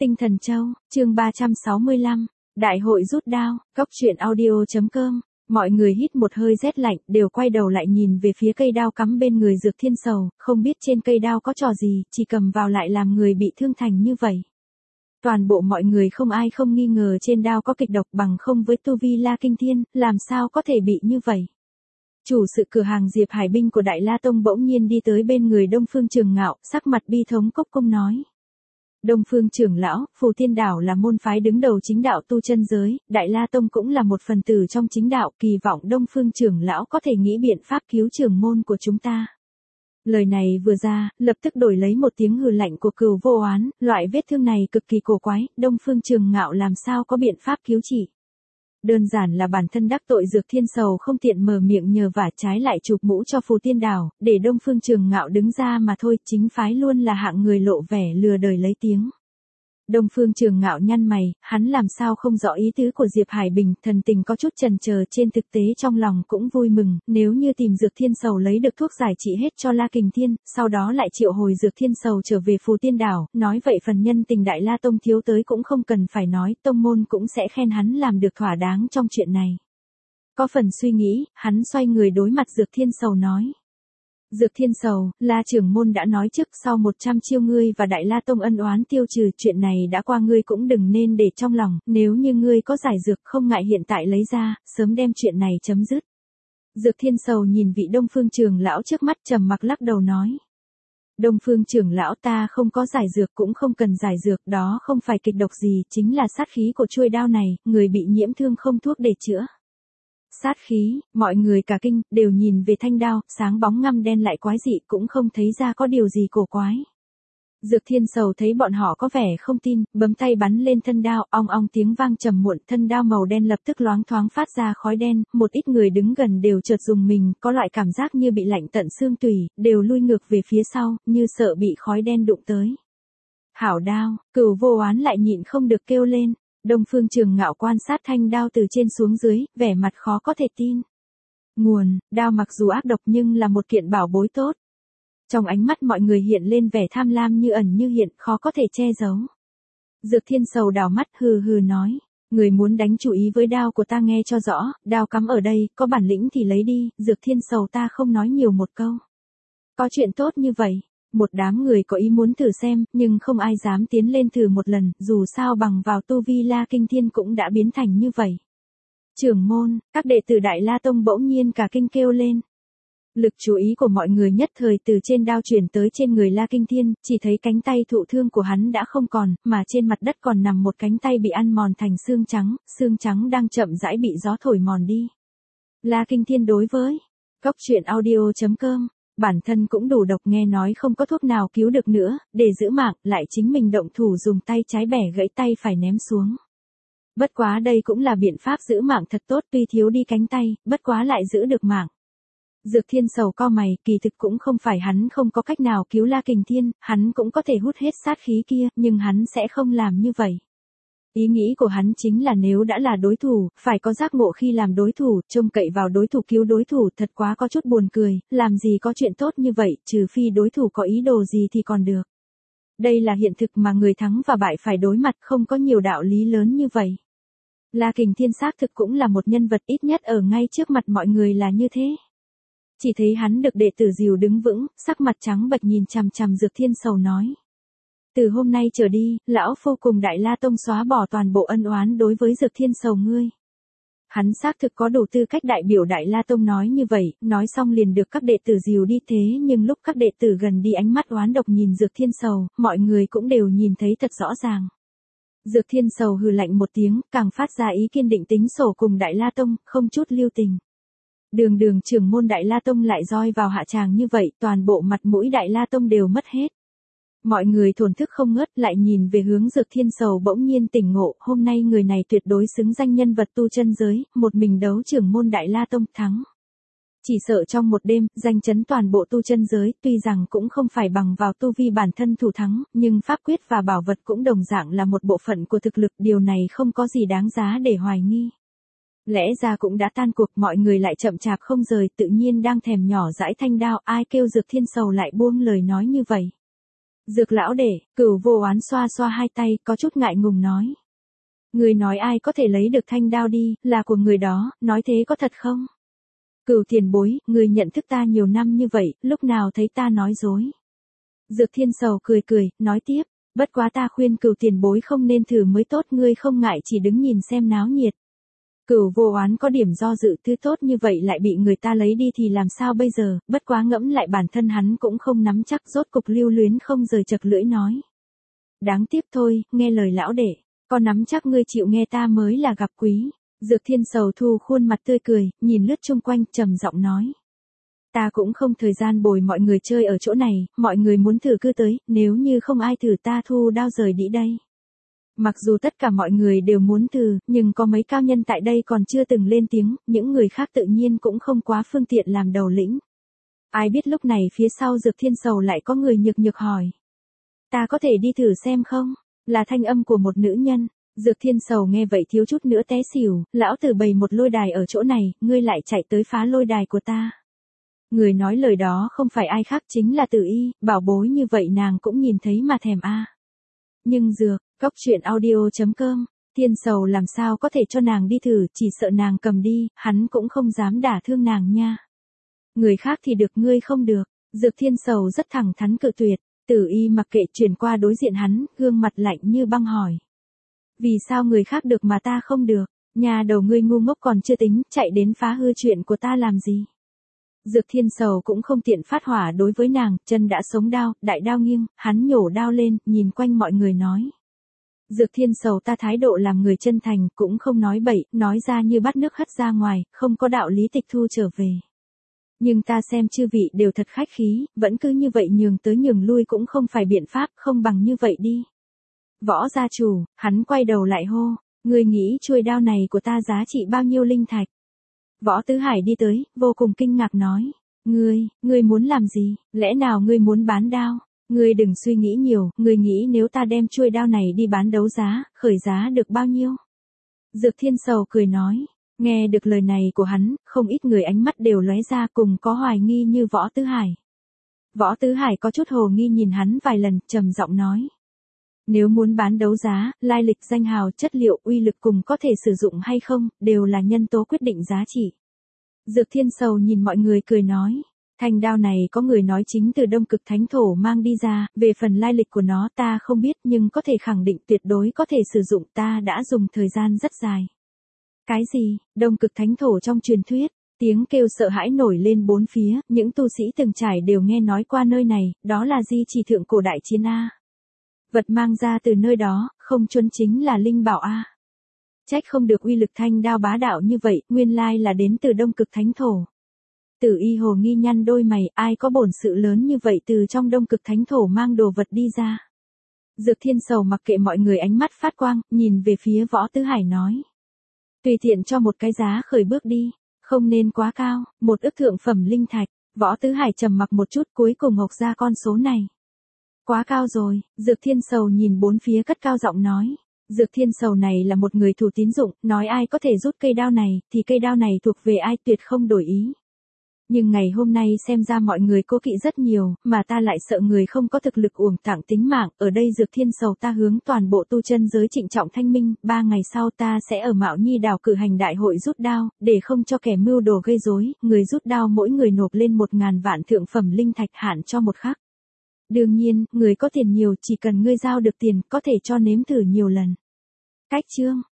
Tinh Thần Châu, chương 365, Đại hội rút đao, Cốc truyện audio.com. Mọi người hít một hơi rét lạnh, đều quay đầu lại nhìn về phía cây đao cắm bên người Dược Thiên Sầu, không biết trên cây đao có trò gì, chỉ cầm vào lại làm người bị thương thành như vậy. Toàn bộ mọi người không ai không nghi ngờ trên đao có kịch độc, bằng không với tu vi La Kinh Thiên, làm sao có thể bị như vậy. Chủ sự cửa hàng Diệp Hải Binh của Đại La Tông bỗng nhiên đi tới bên người Đông Phương Trường Ngạo, sắc mặt bi thống cốc cung nói. Đông Phương trưởng lão, Phù Thiên Đảo là môn phái đứng đầu chính đạo tu chân giới, Đại La Tông cũng là một phần tử trong chính đạo, kỳ vọng Đông Phương trưởng lão có thể nghĩ biện pháp cứu trưởng môn của chúng ta. Lời này vừa ra, lập tức đổi lấy một tiếng hừ lạnh của Cừu Vô Oán, loại vết thương này cực kỳ cổ quái, Đông Phương Trường Ngạo làm sao có biện pháp cứu trị. Đơn giản là bản thân đắc tội Dược Thiên Sầu không tiện mở miệng nhờ vả, trái lại chụp mũ cho Phù Thiên Đảo, để Đông Phương Trường Ngạo đứng ra mà thôi, chính phái luôn là hạng người lộ vẻ lừa đời lấy tiếng. Đông Phương Trường Ngạo nhăn mày, hắn làm sao không rõ ý tứ của Diệp Hải Bình, thần tình có chút chần chờ, trên thực tế trong lòng cũng vui mừng, nếu như tìm Dược Thiên Sầu lấy được thuốc giải trị hết cho La Kình Thiên, sau đó lại triệu hồi Dược Thiên Sầu trở về Phù Thiên Đảo, nói vậy phần nhân tình Đại La Tông thiếu tới cũng không cần phải nói, tông môn cũng sẽ khen hắn làm được thỏa đáng trong chuyện này. Có phần suy nghĩ, hắn xoay người đối mặt Dược Thiên Sầu nói. Dược Thiên Sầu, La trưởng môn đã nói trước, sau 100 chiêu ngươi và Đại La Tông ân oán tiêu trừ, chuyện này đã qua, ngươi cũng đừng nên để trong lòng, nếu như ngươi có giải dược không ngại hiện tại lấy ra, sớm đem chuyện này chấm dứt. Dược Thiên Sầu nhìn vị Đông Phương trưởng lão trước mắt trầm mặc lắc đầu nói. Đông Phương trưởng lão, ta không có giải dược cũng không cần giải dược, đó không phải kịch độc gì, chính là sát khí của chuôi đao này, người bị nhiễm thương không thuốc để chữa. Sát khí, mọi người cả kinh, đều nhìn về thanh đao, sáng bóng ngăm đen lại quái dị, cũng không thấy ra có điều gì cổ quái. Dược Thiên Sầu thấy bọn họ có vẻ không tin, bấm tay bắn lên thân đao, ong ong tiếng vang trầm muộn, thân đao màu đen lập tức loáng thoáng phát ra khói đen, một ít người đứng gần đều chợt rùng mình, có loại cảm giác như bị lạnh tận xương tủy, đều lui ngược về phía sau, như sợ bị khói đen đụng tới. Hảo đao, Cừu Vô Oán lại nhịn không được kêu lên. Đông Phương Trường Ngạo quan sát thanh đao từ trên xuống dưới, vẻ mặt khó có thể tin. Nguồn, đao mặc dù ác độc nhưng là một kiện bảo bối tốt. Trong ánh mắt mọi người hiện lên vẻ tham lam như ẩn như hiện, khó có thể che giấu. Dược Thiên Sầu đảo mắt hừ hừ nói, người muốn đánh chủ ý với đao của ta nghe cho rõ, đao cắm ở đây, có bản lĩnh thì lấy đi, Dược Thiên Sầu ta không nói nhiều một câu. Có chuyện tốt như vậy. Một đám người có ý muốn thử xem, nhưng không ai dám tiến lên thử một lần, dù sao bằng vào tu vi La Kinh Thiên cũng đã biến thành như vậy. Trưởng môn, các đệ tử Đại La Tông bỗng nhiên cả kinh kêu lên. Lực chú ý của mọi người nhất thời từ trên đao chuyển tới trên người La Kinh Thiên, chỉ thấy cánh tay thụ thương của hắn đã không còn, mà trên mặt đất còn nằm một cánh tay bị ăn mòn thành xương trắng đang chậm rãi bị gió thổi mòn đi. La Kinh Thiên đối với Cốc truyện audio.com. Bản thân cũng đủ độc, nghe nói không có thuốc nào cứu được nữa, để giữ mạng, lại chính mình động thủ dùng tay trái bẻ gãy tay phải ném xuống. Bất quá đây cũng là biện pháp giữ mạng thật tốt, tuy thiếu đi cánh tay, bất quá lại giữ được mạng. Dược Thiên Sầu cau mày, kỳ thực cũng không phải hắn không có cách nào cứu La Kình Thiên, hắn cũng có thể hút hết sát khí kia, nhưng hắn sẽ không làm như vậy. Ý nghĩ của hắn chính là nếu đã là đối thủ, phải có giác ngộ khi làm đối thủ, trông cậy vào đối thủ cứu đối thủ thật quá có chút buồn cười, làm gì có chuyện tốt như vậy, trừ phi đối thủ có ý đồ gì thì còn được. Đây là hiện thực mà người thắng và bại phải đối mặt, không có nhiều đạo lý lớn như vậy. La Kình Thiên xác thực cũng là một nhân vật, ít nhất ở ngay trước mặt mọi người là như thế. Chỉ thấy hắn được đệ tử dìu đứng vững, sắc mặt trắng bệch nhìn chằm chằm Dược Thiên Sầu nói. Từ hôm nay trở đi, lão phu cùng Đại La Tông xóa bỏ toàn bộ ân oán đối với Dược Thiên Sầu ngươi. Hắn xác thực có đủ tư cách đại biểu Đại La Tông nói như vậy, nói xong liền được các đệ tử dìu đi, thế nhưng lúc các đệ tử gần đi ánh mắt oán độc nhìn Dược Thiên Sầu, mọi người cũng đều nhìn thấy thật rõ ràng. Dược Thiên Sầu hừ lạnh một tiếng, càng phát ra ý kiên định tính sổ cùng Đại La Tông, không chút lưu tình. Đường trưởng môn Đại La Tông lại roi vào hạ tràng như vậy, toàn bộ mặt mũi Đại La Tông đều mất hết. Mọi người thổn thức không ngớt, lại nhìn về hướng Dược Thiên Sầu bỗng nhiên tỉnh ngộ, hôm nay người này tuyệt đối xứng danh nhân vật tu chân giới, một mình đấu trưởng môn Đại La Tông thắng. Chỉ sợ trong một đêm, danh chấn toàn bộ tu chân giới, tuy rằng cũng không phải bằng vào tu vi bản thân thủ thắng, nhưng pháp quyết và bảo vật cũng đồng dạng là một bộ phận của thực lực, điều này không có gì đáng giá để hoài nghi. Lẽ ra cũng đã tan cuộc, mọi người lại chậm chạp không rời, tự nhiên đang thèm nhỏ dãi thanh đao, ai kêu Dược Thiên Sầu lại buông lời nói như vậy. Dược lão đệ, Cửu Vô Oán xoa xoa hai tay, có chút ngại ngùng nói. Người nói ai có thể lấy được thanh đao đi, là của người đó, nói thế có thật không? Cửu tiền bối, người nhận thức ta nhiều năm như vậy, lúc nào thấy ta nói dối? Dược Thiên Sầu cười cười, nói tiếp, bất quá ta khuyên Cửu tiền bối không nên thử mới tốt, ngươi không ngại chỉ đứng nhìn xem náo nhiệt. Cửu Vô Oán có điểm do dự, thứ tốt như vậy lại bị người ta lấy đi thì làm sao bây giờ, bất quá ngẫm lại bản thân hắn cũng không nắm chắc, rốt cục lưu luyến không rời chật lưỡi nói. Đáng tiếc thôi, nghe lời lão đệ, có nắm chắc ngươi chịu nghe ta mới là gặp quý. Dược Thiên Sầu thu khuôn mặt tươi cười, nhìn lướt chung quanh, trầm giọng nói. Ta cũng không thời gian bồi mọi người chơi ở chỗ này, mọi người muốn thử cứ tới, nếu như không ai thử ta thu đao rời đi đây. Mặc dù tất cả mọi người đều muốn thử, nhưng có mấy cao nhân tại đây còn chưa từng lên tiếng, những người khác tự nhiên cũng không quá phương tiện làm đầu lĩnh. Ai biết lúc này phía sau Dược Thiên Sầu lại có người nhược nhược hỏi. Ta có thể đi thử xem không? Là thanh âm của một nữ nhân. Dược Thiên Sầu nghe vậy thiếu chút nữa té xỉu, lão tử bày một lôi đài ở chỗ này, ngươi lại chạy tới phá lôi đài của ta. Người nói lời đó không phải ai khác chính là Tử Y, bảo bối như vậy nàng cũng nhìn thấy mà thèm a. Nhưng dược, Cóc Truyện Audio.com, Thiên Sầu làm sao có thể cho nàng đi thử, chỉ sợ nàng cầm đi, hắn cũng không dám đả thương nàng nha. Người khác thì được, ngươi không được. Dược Thiên Sầu rất thẳng thắn cự tuyệt. Tử Y mặc kệ, chuyển qua đối diện hắn, gương mặt lạnh như băng hỏi. Vì sao người khác được mà ta không được? Nhà đầu ngươi ngu ngốc còn chưa tính, chạy đến phá hư chuyện của ta làm gì? Dược Thiên Sầu cũng không tiện phát hỏa đối với nàng, chân đã sống đao, đại đao nghiêng, hắn nhổ đao lên, nhìn quanh mọi người nói. Dược Thiên Sầu ta thái độ làm người chân thành, cũng không nói bậy, nói ra như bắt nước hất ra ngoài, không có đạo lý tịch thu trở về. Nhưng ta xem chư vị đều thật khách khí, vẫn cứ như vậy nhường tới nhường lui cũng không phải biện pháp, không bằng như vậy đi. Võ gia chủ, hắn quay đầu lại hô, ngươi nghĩ chuôi đao này của ta giá trị bao nhiêu linh thạch? Võ Tứ Hải đi tới, vô cùng kinh ngạc nói, ngươi muốn làm gì, lẽ nào ngươi muốn bán đao? Ngươi đừng suy nghĩ nhiều, ngươi nghĩ nếu ta đem chuôi đao này đi bán đấu giá, khởi giá được bao nhiêu? Dược Thiên Sầu cười nói, nghe được lời này của hắn, không ít người ánh mắt đều lóe ra cùng có hoài nghi như Võ Tứ Hải. Võ Tứ Hải có chút hồ nghi nhìn hắn vài lần, trầm giọng nói. Nếu muốn bán đấu giá, lai lịch danh hào chất liệu uy lực cùng có thể sử dụng hay không, đều là nhân tố quyết định giá trị. Dược Thiên Sầu nhìn mọi người cười nói. Thanh đao này có người nói chính từ Đông Cực Thánh Thổ mang đi ra, về phần lai lịch của nó ta không biết nhưng có thể khẳng định tuyệt đối có thể sử dụng, ta đã dùng thời gian rất dài. Cái gì, Đông Cực Thánh Thổ trong truyền thuyết, tiếng kêu sợ hãi nổi lên bốn phía, những tu sĩ từng trải đều nghe nói qua nơi này, đó là di chỉ thượng cổ đại chiến A. Vật mang ra từ nơi đó, không chuẩn chính là linh bảo A. Trách không được uy lực thanh đao bá đạo như vậy, nguyên lai là đến từ Đông Cực Thánh Thổ. Tử Y hồ nghi nhăn đôi mày, ai có bổn sự lớn như vậy từ trong Đông Cực Thánh Thổ mang đồ vật đi ra. Dược Thiên Sầu mặc kệ mọi người ánh mắt phát quang, nhìn về phía Võ Tứ Hải nói. Tùy tiện cho một cái giá khởi bước đi, không nên quá cao, một ức thượng phẩm linh thạch. Võ Tứ Hải trầm mặc một chút cuối cùng ngọc ra con số này. Quá cao rồi, Dược Thiên Sầu nhìn bốn phía cất cao giọng nói. Dược Thiên Sầu này là một người thủ tín dụng, nói ai có thể rút cây đao này, thì cây đao này thuộc về ai tuyệt không đổi ý. Nhưng ngày hôm nay xem ra mọi người cố kỵ rất nhiều, mà ta lại sợ người không có thực lực uổng tặng tính mạng, ở đây Dược Thiên Sầu ta hướng toàn bộ tu chân giới trịnh trọng thanh minh, 3 ngày sau ta sẽ ở Mạo Nhi đảo cử hành đại hội rút đao, để không cho kẻ mưu đồ gây rối, người rút đao mỗi người nộp lên 1.000 vạn thượng phẩm linh thạch hạn cho một khắc. Đương nhiên, người có tiền nhiều chỉ cần ngươi giao được tiền có thể cho nếm thử nhiều lần. Cách chương